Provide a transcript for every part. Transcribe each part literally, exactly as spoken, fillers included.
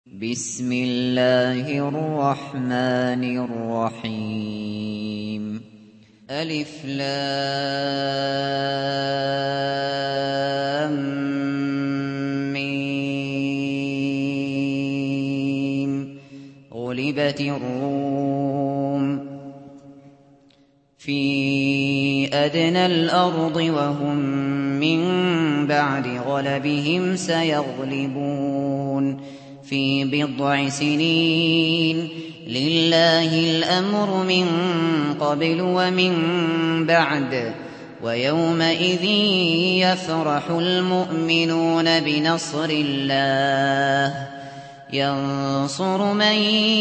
بسم الله الرحمن الرحيم ألف لام ميم غلبت الروم في أدنى الأرض وهم من بعد غلبهم سيغلبون في بضع سنين لله الأمر من قبل ومن بعد ويومئذ يفرح المؤمنون بنصر الله ينصر من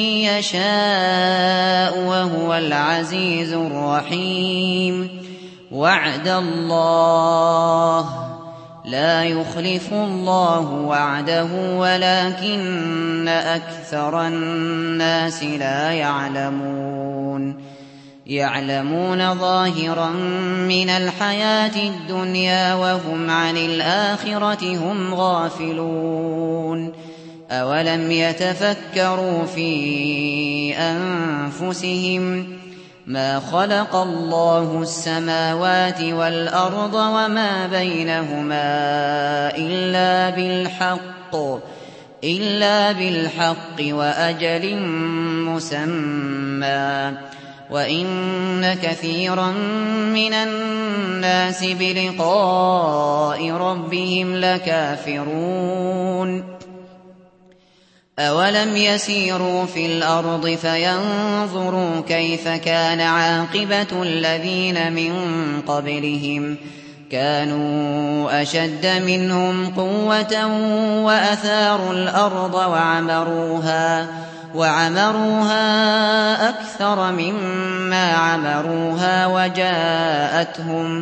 يشاء وهو العزيز الرحيم وعد الله لا يخلف الله وعده ولكن أكثر الناس لا يعلمون يعلمون ظاهرا من الحياة الدنيا وهم عن الآخرة هم غافلون أولم يتفكروا في أنفسهم ما خلق الله السماوات والأرض وما بينهما إلا بالحق إلا بالحق وأجل مسمى وإن كثيرا من الناس بلقاء ربهم لكافرون أولم يسيروا في الأرض فينظروا كيف كان عاقبة الذين من قبلهم كانوا أشد منهم قوة وأثاروا الأرض وعمروها وعمروها أكثر مما عمروها وجاءتهم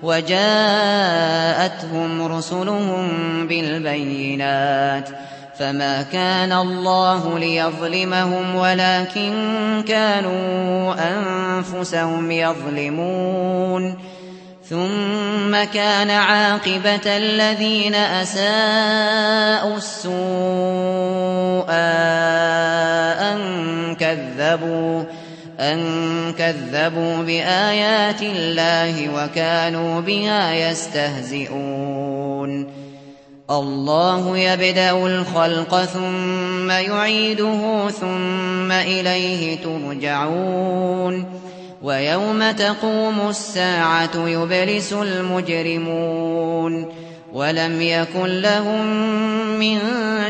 وجاءتهم رسلهم بالبينات فما كان الله ليظلمهم ولكن كانوا أنفسهم يظلمون ثم كان عاقبة الذين أساءوا السوء أن كذبوا أن كذبوا بآيات الله وكانوا بها يستهزئون الله يبدأ الخلق ثم يعيده ثم إليه ترجعون ويوم تقوم الساعة يبلس المجرمون ولم يكن لهم من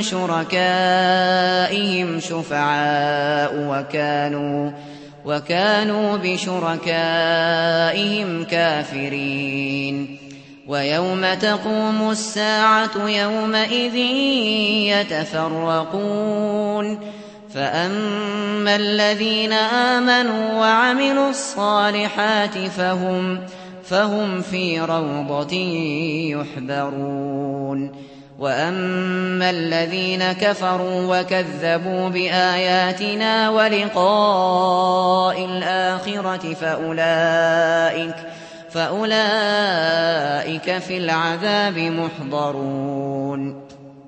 شركائهم شفعاء وكانوا وكانوا بشركائهم كافرين ويوم تقوم الساعة يومئذ يتفرقون فأما الذين آمنوا وعملوا الصالحات فهم, فهم في روضة يحبرون وأما الذين كفروا وكذبوا بآياتنا ولقاء الآخرة فأولئك فأولئك في العذاب محضرون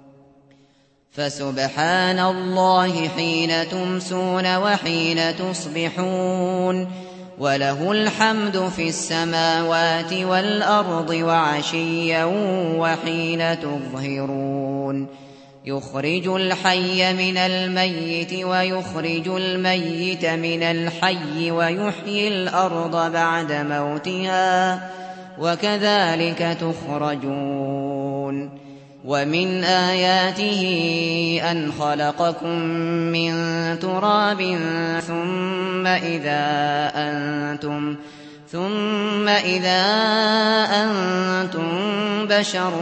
فسبحان الله حين تمسون وحين تصبحون وله الحمد في السماوات والأرض وعشيا وحين تظهرون يخرج الحي من الميت ويخرج الميت من الحي ويحيي الأرض بعد موتها وكذلك تخرجون ومن آياته أن خلقكم من تراب ثم إذا أنتم ثم إذا أنتم بشر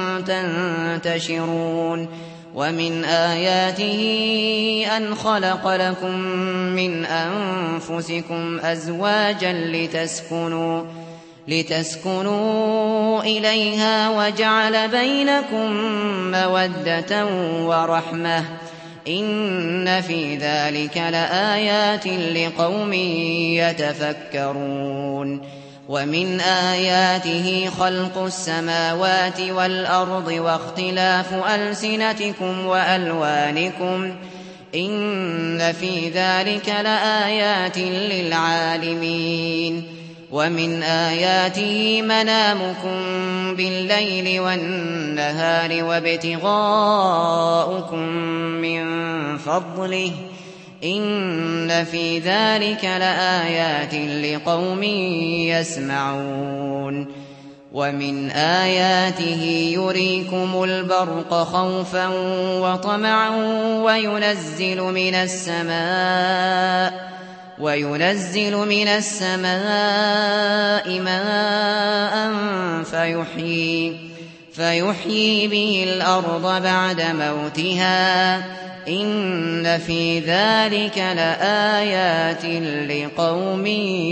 تنتشرون ومن آياته أن خلق لكم من أنفسكم أزواجا لتسكنوا لتسكنوا إليها وجعل بينكم مودة ورحمة إن في ذلك لآيات لقوم يتفكرون ومن آياته خلق السماوات والأرض واختلاف ألسنتكم وألوانكم إن في ذلك لآيات للعالمين ومن آياته منامكم بالليل والنهار وابتغاؤكم من فضله إن في ذلك لآيات لقوم يسمعون ومن آياته يريكم البرق خوفا وطمعا وينزل من السماء وينزل من السماء ماء فيحيي فيحيي به الأرض بعد موتها إن في ذلك لآيات لقوم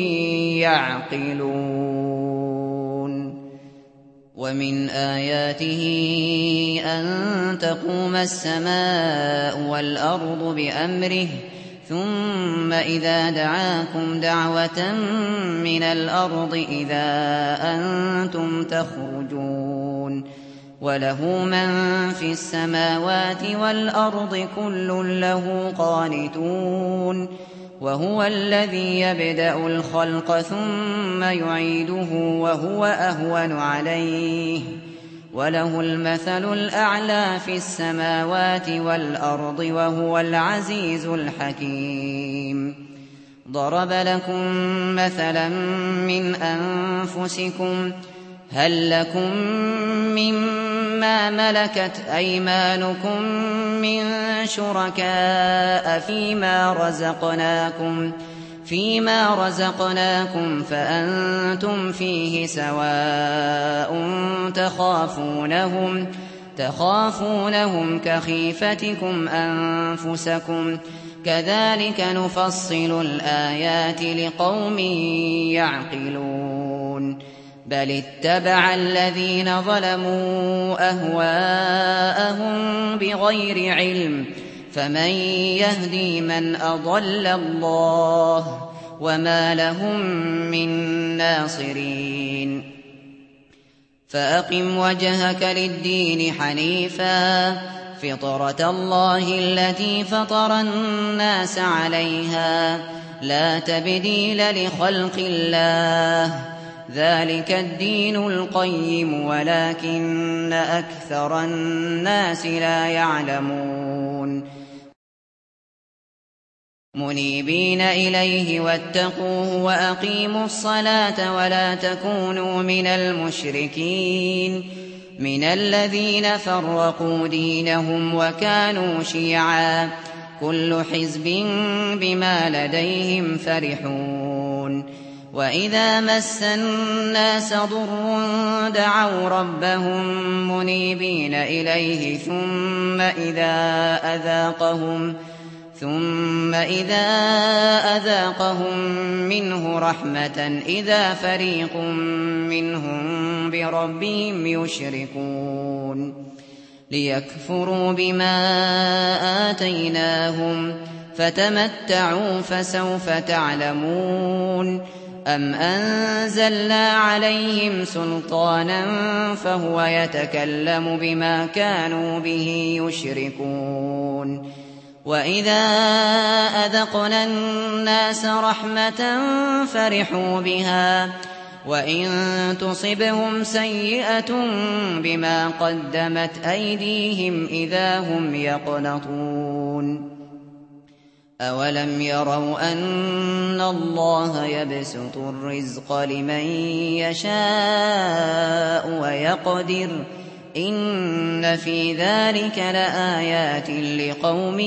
يعقلون ومن آياته أن تقوم السماء والأرض بأمره ثم إذا دعاكم دعوة من الأرض إذا أنتم تخرجون وله من في السماوات والأرض كل له قانتون وهو الذي يبدأ الخلق ثم يعيده وهو أهون عليه وله المثل الأعلى في السماوات والأرض وهو العزيز الحكيم ضرب لكم مثلا من أنفسكم هل لكم مما ملكت أيمانكم من شركاء فيما رزقناكم فيما رزقناكم فأنتم فيه سواء تخافونهم تخافونهم كخيفتكم أنفسكم كذلك نفصل الآيات لقوم يعقلون بل اتبع الذين ظلموا أهواءهم بغير علم فمن يهدي من أضل الله وما لهم من ناصرين فأقم وجهك للدين حنيفا فطرة الله التي فطر الناس عليها لا تبديل لخلق الله ذلك الدين القيم ولكن أكثر الناس لا يعلمون منيبين إليه واتقوه وأقيموا الصلاة ولا تكونوا من المشركين من الذين فرقوا دينهم وكانوا شيعا كل حزب بما لديهم فرحون وإذا مس الناس ضر دعوا ربهم منيبين إليه ثم إذا أذاقهم ثم إذا أذاقهم منه رحمة إذا فريق منهم بربهم يشركون ليكفروا بما آتيناهم فتمتعوا فسوف تعلمون أم أنزلنا عليهم سلطانا فهو يتكلم بما كانوا به يشركون وإذا أذقنا الناس رحمة فرحوا بها وإن تصبهم سيئة بما قدمت أيديهم إذا هم يقنطون أولم يروا أن الله يبسط الرزق لمن يشاء ويقدر إن في ذلك لآيات لقوم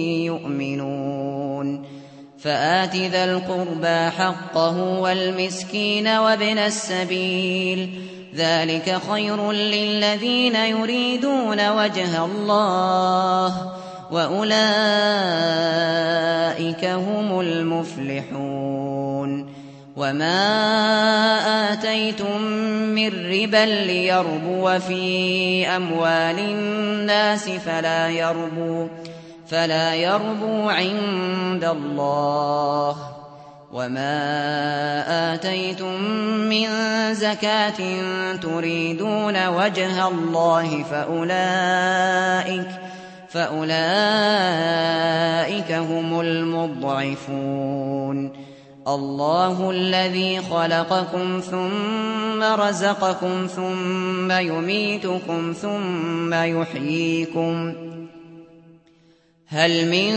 يؤمنون فآت ذا القربى حقه والمسكين وابن السبيل ذلك خير للذين يريدون وجه الله وأولئك هم المفلحون وما آتيتم من ربا ليربو في أموال الناس فلا يربو فلا يربو عند الله وما آتيتم من زكاة تريدون وجه الله فأولئك, فأولئك هم المضعفون. الله الذي خلقكم ثم رزقكم ثم يميتكم ثم يحييكم. هل من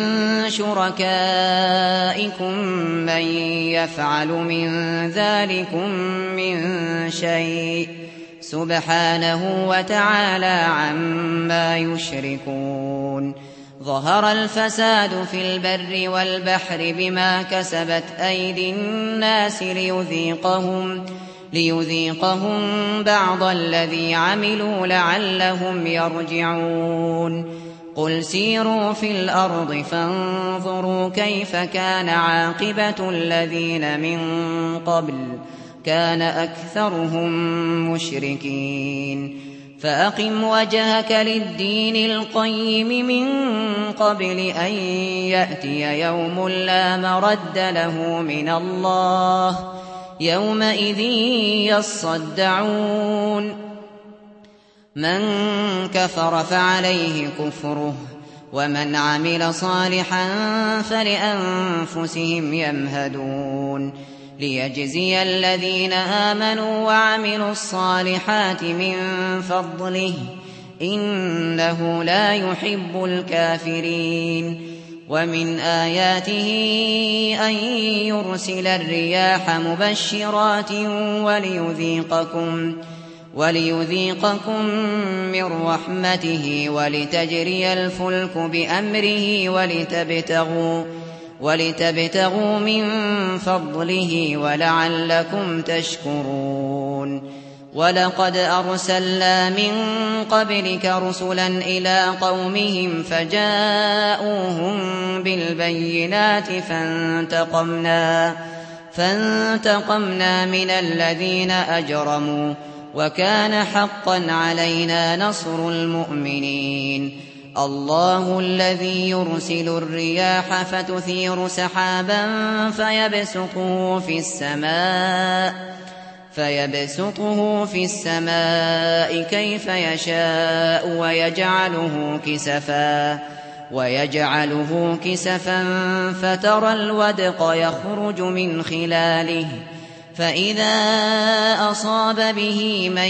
شركائكم من يفعل من ذلكم من شيء؟ سبحانه وتعالى عما يشركون. ظهر الفساد في البر والبحر بما كسبت أيدي الناس ليذيقهم, ليذيقهم بعض الذي عملوا لعلهم يرجعون. قل سيروا في الأرض فانظروا كيف كان عاقبة الذين من قبل كان أكثرهم مشركين. فأقم وجهك للدين القيم من قبل أن يأتي يوم لا مرد له من الله يومئذ يصدعون. من كفر فعليه كفره ومن عمل صالحا فلأنفسهم يمهدون. ليجزي الذين آمنوا وعملوا الصالحات من فضله إنه لا يحب الكافرين. ومن آياته أن يرسل الرياح مبشرات وليذيقكم وليذيقكم من رحمته ولتجري الفلك بأمره ولتبتغوا ولتبتغوا من فضله ولعلكم تشكرون. ولقد أرسلنا من قبلك رسلا إلى قومهم فجاءوهم بالبينات فانتقمنا, فانتقمنا من الذين أجرموا وكان حقا علينا نصر المؤمنين. الله الذي يرسل الرياح فتثير سحابا فيبسطه في السماء فيبسطه في السماء كيف يشاء ويجعله كسفا ويجعله كسفا فترى الودق يخرج من خلاله فإذا أصاب به من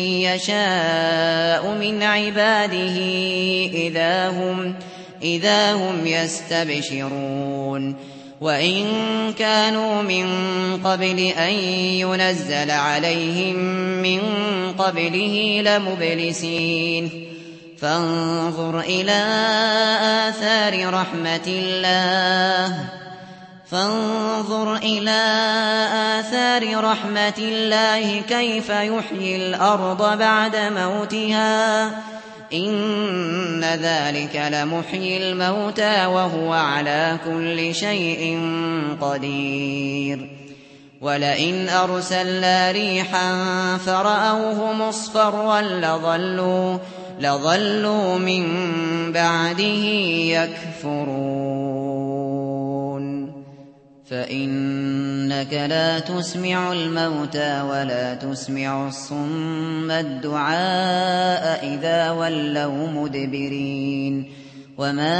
يشاء من عباده إذا هم, إذا هم يستبشرون. وإن كانوا من قبل أن ينزل عليهم من قبله لمبلسين. فانظر إلى آثار رحمة الله فانظر إلى آثار رحمة الله كيف يحيي الأرض بعد موتها إن ذلك لمحيي الموتى وهو على كل شيء قدير. ولئن أرسلنا ريحا فرأوه مصفرا لظلوا, لظلوا من بعده يكفرون. فإنك لا تسمع الموتى ولا تسمع الصم الدعاء إذا ولوا مدبرين. وما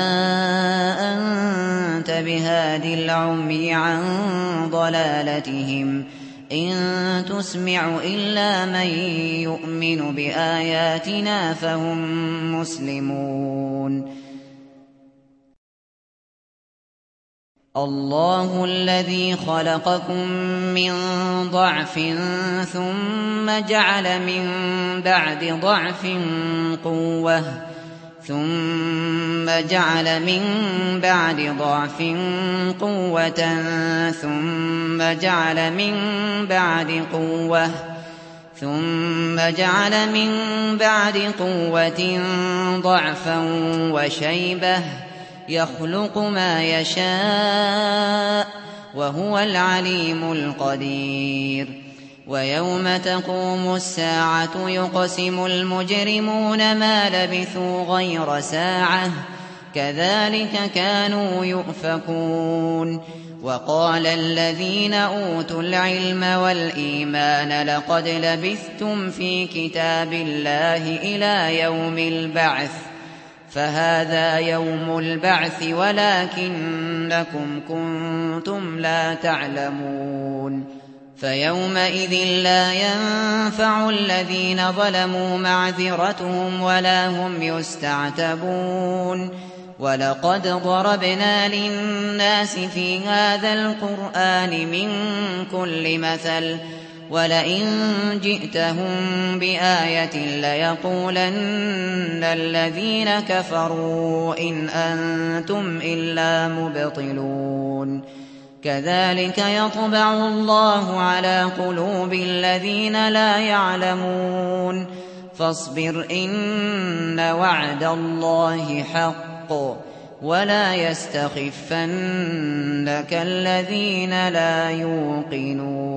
أنت بهادي العمي عن ضلالتهم إن تسمع إلا من يؤمن بآياتنا فهم مسلمون. الله الذي خلقكم من ضعف ثم جعل من بعد ضعف قوة ثم جعل من بعد ضعف قوة ثم جعل من بعد قوة ثم جعل من بعد قوة ضعفا وشيبة يخلق ما يشاء وهو العليم القدير. ويوم تقوم الساعة يقسم المجرمون ما لبثوا غير ساعة كذلك كانوا يؤفكون. وقال الذين أوتوا العلم والإيمان لقد لبثتم في كتاب الله إلى يوم البعث فهذا يوم البعث ولكنكم كنتم لا تعلمون. فيومئذ لا ينفع الذين ظلموا معذرتهم ولا هم يستعتبون. ولقد ضربنا للناس في هذا القرآن من كل مثل ولئن جئتهم بآية ليقولن الذين كفروا إن أنتم إلا مبطلون. كذلك يطبع الله على قلوب الذين لا يعلمون. فاصبر إن وعد الله حق ولا يستخفنك الذين لا يوقنون.